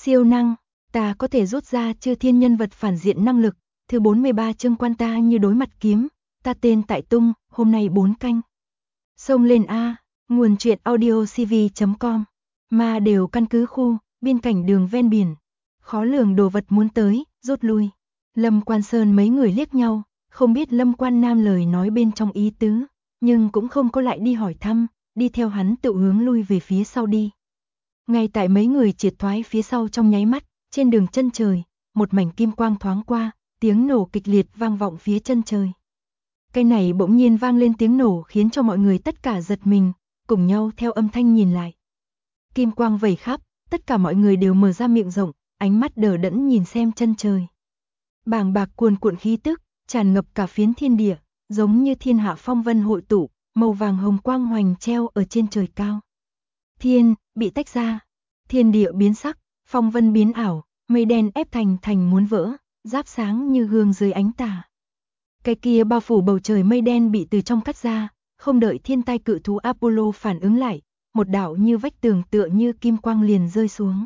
Siêu năng, ta có thể rút ra chư thiên nhân vật phản diện năng lực, thứ 43 chương quan ta như đối mặt kiếm, ta tên Tại Tung, hôm nay 4 canh. Xông lên A, nguồn truyện audio cv.com, ma đều căn cứ khu, biên cảnh đường ven biển, khó lường đồ vật muốn tới, rút lui. Lâm Quan Sơn mấy người liếc nhau, không biết Lâm Quan Nam lời nói bên trong ý tứ, nhưng cũng không có lại đi hỏi thăm, đi theo hắn tự hướng lui về phía sau đi. Ngay tại mấy người triệt thoái phía sau trong nháy mắt, trên đường chân trời, một mảnh kim quang thoáng qua, tiếng nổ kịch liệt vang vọng phía chân trời. Cái này bỗng nhiên vang lên tiếng nổ khiến cho mọi người tất cả giật mình, cùng nhau theo âm thanh nhìn lại. Kim quang vẩy khắp, tất cả mọi người đều mở ra miệng rộng, ánh mắt đờ đẫn nhìn xem chân trời. Bàng bạc cuồn cuộn khí tức, tràn ngập cả phiến thiên địa, giống như thiên hạ phong vân hội tụ, màu vàng hồng quang hoành treo ở trên trời cao. Thiên, bị tách ra, thiên địa biến sắc, phong vân biến ảo, mây đen ép thành muốn vỡ, giáp sáng như gương dưới ánh tà. Cái kia bao phủ bầu trời mây đen bị từ trong cắt ra, không đợi thiên tai cự thú Apollo phản ứng lại, một đạo như vách tường tựa như kim quang liền rơi xuống.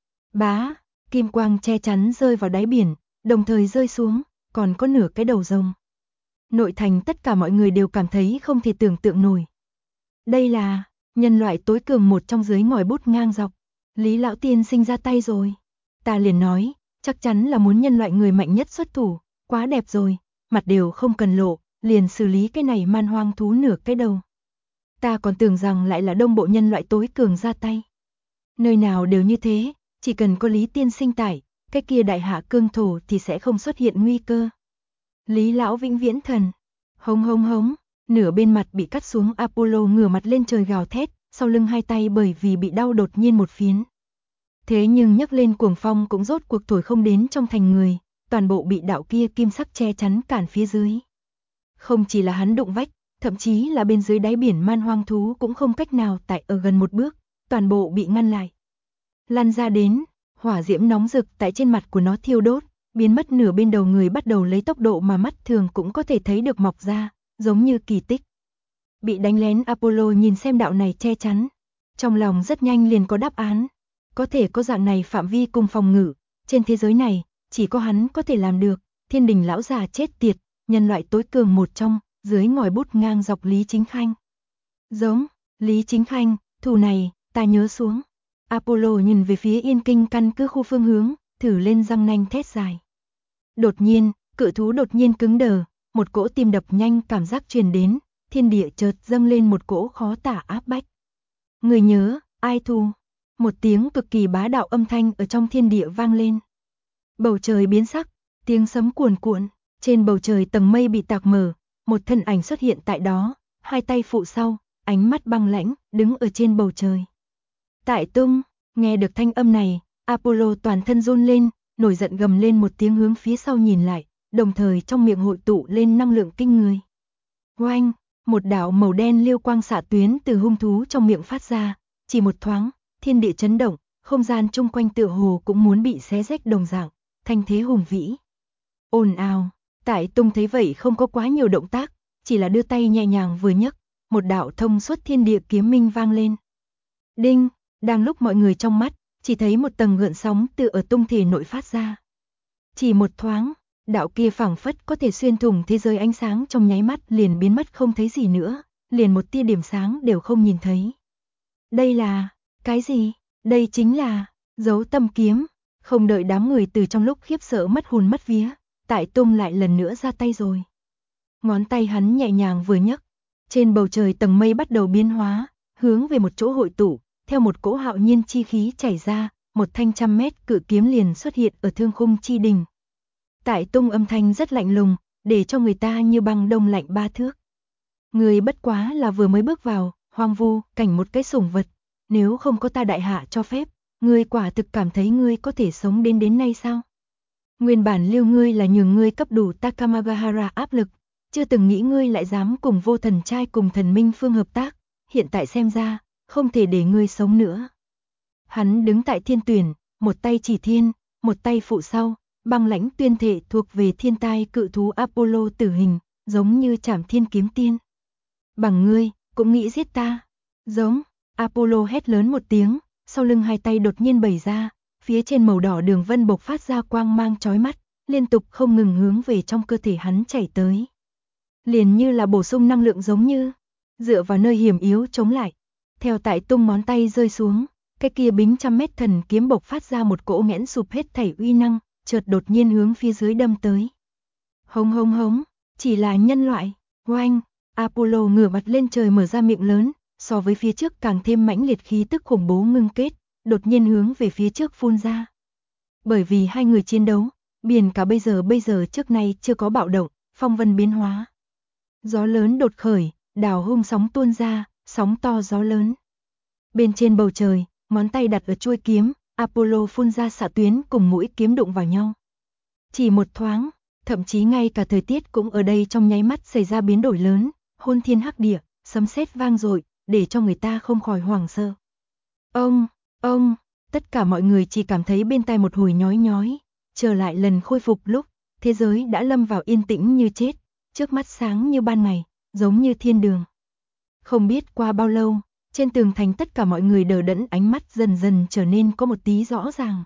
Bá, kim quang che chắn rơi vào đáy biển, đồng thời rơi xuống, còn có nửa cái đầu rồng. Nội thành tất cả mọi người đều cảm thấy không thể tưởng tượng nổi. Đây là nhân loại tối cường một trong dưới ngòi bút ngang dọc. Lý lão tiên sinh ra tay rồi. Ta liền nói, chắc chắn là muốn nhân loại người mạnh nhất xuất thủ, quá đẹp rồi, mặt đều không cần lộ, liền xử lý cái này man hoang thú nửa cái đầu. Ta còn tưởng rằng lại là đông bộ nhân loại tối cường ra tay. Nơi nào đều như thế, chỉ cần có Lý tiên sinh tại, cái kia đại hạ cương thổ thì sẽ không xuất hiện nguy cơ. Lý lão vĩnh viễn thần, hống hống hống, nửa bên mặt bị cắt xuống Apollo ngửa mặt lên trời gào thét, sau lưng hai tay bởi vì bị đau đột nhiên một phiến. Thế nhưng nhấc lên cuồng phong cũng rốt cuộc thổi không đến trong thành người, toàn bộ bị đạo kia kim sắc che chắn cản phía dưới. Không chỉ là hắn đụng vách, thậm chí là bên dưới đáy biển man hoang thú cũng không cách nào tại ở gần một bước, toàn bộ bị ngăn lại. Lan ra đến, hỏa diễm nóng rực tại trên mặt của nó thiêu đốt, biến mất nửa bên đầu người bắt đầu lấy tốc độ mà mắt thường cũng có thể thấy được mọc ra, giống như kỳ tích. Bị đánh lén Apollo nhìn xem đạo này che chắn, trong lòng rất nhanh liền có đáp án. Có thể có dạng này phạm vi cùng phòng ngự, trên thế giới này, chỉ có hắn có thể làm được, Thiên Đình lão già chết tiệt, nhân loại tối cường một trong, dưới ngòi bút ngang dọc Lý Chính Khanh. Giống, Lý Chính Khanh, thù này, ta nhớ xuống. Apollo nhìn về phía Yên Kinh căn cứ khu phương hướng, thử lên răng nanh thét dài. Đột nhiên, cự thú đột nhiên cứng đờ, một cỗ tim đập nhanh cảm giác truyền đến, thiên địa chợt dâng lên một cỗ khó tả áp bách. Người nhớ, ai thù? Một tiếng cực kỳ bá đạo âm thanh ở trong thiên địa vang lên. Bầu trời biến sắc, tiếng sấm cuồn cuộn, trên bầu trời tầng mây bị tạc mở, một thân ảnh xuất hiện tại đó, hai tay phụ sau, ánh mắt băng lãnh, đứng ở trên bầu trời. Tại Tung, nghe được thanh âm này, Apollo toàn thân run lên, nổi giận gầm lên một tiếng hướng phía sau nhìn lại, đồng thời trong miệng hội tụ lên năng lượng kinh người. Oanh, một đạo màu đen liêu quang xạ tuyến từ hung thú trong miệng phát ra, chỉ một thoáng, thiên địa chấn động, không gian chung quanh tựa hồ cũng muốn bị xé rách đồng dạng, thanh thế hùng vĩ. Ồn ào, Tại Tung thấy vậy không có quá nhiều động tác, chỉ là đưa tay nhẹ nhàng vừa nhấc, một đạo thông suốt thiên địa kiếm minh vang lên. Đinh, đang lúc mọi người trong mắt, chỉ thấy một tầng gợn sóng từ ở Tung thể nội phát ra. Chỉ một thoáng, đạo kia phảng phất có thể xuyên thủng thế giới ánh sáng trong nháy mắt liền biến mất không thấy gì nữa, liền một tia điểm sáng đều không nhìn thấy. Đây là, cái gì? Đây chính là, dấu tâm kiếm. Không đợi đám người từ trong lúc khiếp sợ mất hồn mất vía, Tại Tung lại lần nữa ra tay rồi. Ngón tay hắn nhẹ nhàng vừa nhấc, trên bầu trời tầng mây bắt đầu biến hóa, hướng về một chỗ hội tụ, theo một cỗ hạo nhiên chi khí chảy ra, một thanh 100 mét cự kiếm liền xuất hiện ở thương khung chi đỉnh. Tại Tung âm thanh rất lạnh lùng, để cho người ta như băng đông lạnh 3 thước. Người bất quá là vừa mới bước vào, hoang vu, cảnh một cái sủng vật, nếu không có ta đại hạ cho phép, ngươi quả thực cảm thấy ngươi có thể sống đến nay sao? Nguyên bản lưu ngươi là nhường ngươi cấp đủ Takamagahara áp lực, chưa từng nghĩ ngươi lại dám cùng vô thần trai cùng thần minh phương hợp tác, hiện tại xem ra, không thể để ngươi sống nữa. Hắn đứng tại thiên tuyển, một tay chỉ thiên, một tay phụ sau, băng lãnh tuyên thệ thuộc về thiên tai cự thú Apollo tử hình, giống như Trảm Thiên Kiếm Tiên. Bằng ngươi, cũng nghĩ giết ta. Giống, Apollo hét lớn một tiếng, sau lưng hai tay đột nhiên bày ra, phía trên màu đỏ đường vân bộc phát ra quang mang chói mắt, liên tục không ngừng hướng về trong cơ thể hắn chảy tới. Liền như là bổ sung năng lượng giống như, dựa vào nơi hiểm yếu chống lại. Theo tại tung ngón tay rơi xuống, cái kia bính trăm mét thần kiếm bộc phát ra một cỗ nghẽn sụp hết thảy uy năng, chợt đột nhiên hướng phía dưới đâm tới. Hống hống hống, chỉ là nhân loại, oanh, Apollo ngửa mặt lên trời mở ra miệng lớn, so với phía trước càng thêm mãnh liệt khí tức khủng bố ngưng kết, đột nhiên hướng về phía trước phun ra. Bởi vì hai người chiến đấu, biển cả bây giờ trước nay chưa có bạo động, phong vân biến hóa. Gió lớn đột khởi, đảo hung sóng tuôn ra, sóng to gió lớn. Bên trên bầu trời, ngón tay đặt ở chuôi kiếm, Apollo phun ra xạ tuyến cùng mũi kiếm đụng vào nhau. Chỉ một thoáng, thậm chí ngay cả thời tiết cũng ở đây trong nháy mắt xảy ra biến đổi lớn, hôn thiên hắc địa, sấm sét vang dội, để cho người ta không khỏi hoảng sợ. Ông, tất cả mọi người chỉ cảm thấy bên tai một hồi nhói nhói, trở lại lần khôi phục lúc, thế giới đã lâm vào yên tĩnh như chết, trước mắt sáng như ban ngày, giống như thiên đường. Không biết qua bao lâu, trên tường thành tất cả mọi người đờ đẫn ánh mắt dần dần trở nên có một tí rõ ràng.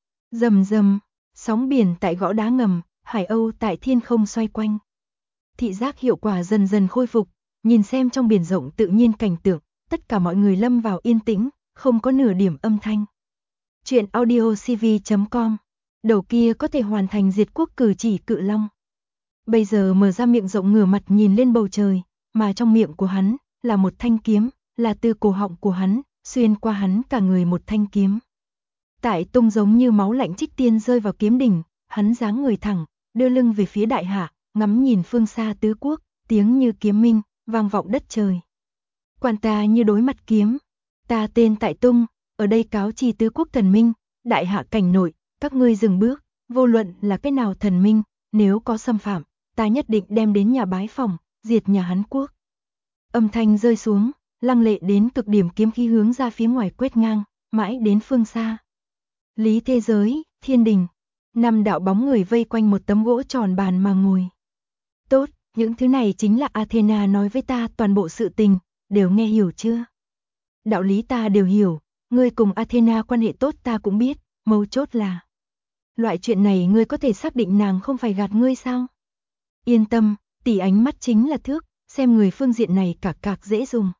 Rầm rầm, sóng biển tại gõ đá ngầm, hải âu tại thiên không xoay quanh. Thị giác hiệu quả dần dần khôi phục, nhìn xem trong biển rộng tự nhiên cảnh tượng, tất cả mọi người lâm vào yên tĩnh, không có nửa điểm âm thanh. Chuyện audiocv.com, đầu kia có thể hoàn thành diệt quốc cử chỉ cự long. Bây giờ mở ra miệng rộng ngửa mặt nhìn lên bầu trời, mà trong miệng của hắn là một thanh kiếm, là từ cổ họng của hắn, xuyên qua hắn cả người một thanh kiếm. Tại tung giống như máu lạnh trích tiên rơi vào kiếm đỉnh, hắn dáng người thẳng, đưa lưng về phía đại hạ, ngắm nhìn phương xa tứ quốc, tiếng như kiếm minh, vang vọng đất trời. Quan ta như đối mặt kiếm, ta tên tại tung, ở đây cáo trì tứ quốc thần minh, đại hạ cảnh nội, các ngươi dừng bước, vô luận là cái nào thần minh, nếu có xâm phạm, ta nhất định đem đến nhà bái phòng, diệt nhà hắn quốc. Âm thanh rơi xuống, lăng lệ đến cực điểm kiếm khí hướng ra phía ngoài quét ngang, mãi đến phương xa. Lý thế giới, thiên đình, 5 đạo bóng người vây quanh một tấm gỗ tròn bàn mà ngồi. Tốt, những thứ này chính là Athena nói với ta toàn bộ sự tình, đều nghe hiểu chưa? Đạo lý ta đều hiểu, ngươi cùng Athena quan hệ tốt ta cũng biết, mấu chốt là. Loại chuyện này ngươi có thể xác định nàng không phải gạt ngươi sao? Yên tâm, tỷ ánh mắt chính là thước, xem người phương diện này cạc dễ dùng.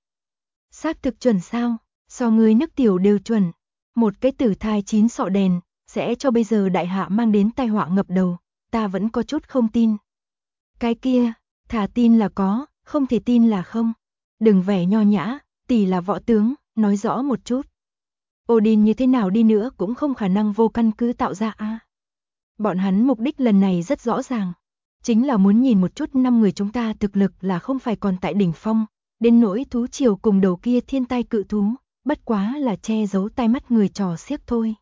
Xác thực chuẩn sao, so ngươi nước tiểu đều chuẩn. Một cái tử thai 9 sọ đèn, sẽ cho bây giờ đại hạ mang đến tai họa ngập đầu, ta vẫn có chút không tin. Cái kia, thà tin là có, không thể tin là không. Đừng vẻ nho nhã, tỷ là võ tướng, nói rõ một chút. Odin như thế nào đi nữa cũng không khả năng vô căn cứ tạo ra a. Bọn hắn mục đích lần này rất rõ ràng, chính là muốn nhìn một chút 5 người chúng ta thực lực là không phải còn tại đỉnh phong, đến nỗi thú triều cùng đầu kia thiên tai cự thú, bất quá là che giấu tai mắt người trò xiếc thôi.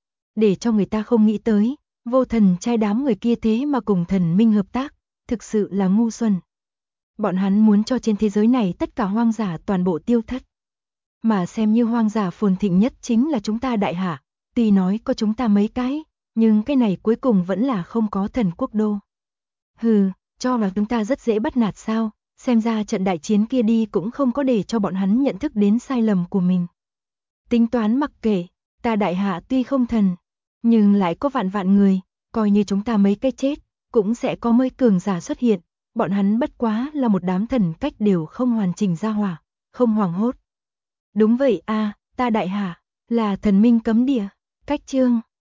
Để cho người ta không nghĩ tới, vô thần trai đám người kia thế mà cùng thần minh hợp tác, thực sự là ngu xuẩn. Bọn hắn muốn cho trên thế giới này tất cả hoang giả toàn bộ tiêu thất. Mà xem như hoang giả phồn thịnh nhất chính là chúng ta đại hạ, tuy nói có chúng ta mấy cái, nhưng cái này cuối cùng vẫn là không có thần quốc đô. Hừ, cho là chúng ta rất dễ bắt nạt sao, xem ra trận đại chiến kia đi cũng không có để cho bọn hắn nhận thức đến sai lầm của mình. Tính toán mặc kệ, ta đại hạ tuy không thần, nhưng lại có vạn vạn người, coi như chúng ta mấy cái chết, cũng sẽ có mấy cường giả xuất hiện, bọn hắn bất quá là một đám thần cách đều không hoàn chỉnh ra hỏa, không hoảng hốt. Đúng vậy a, ta đại hạ, là thần minh cấm địa, cách chương.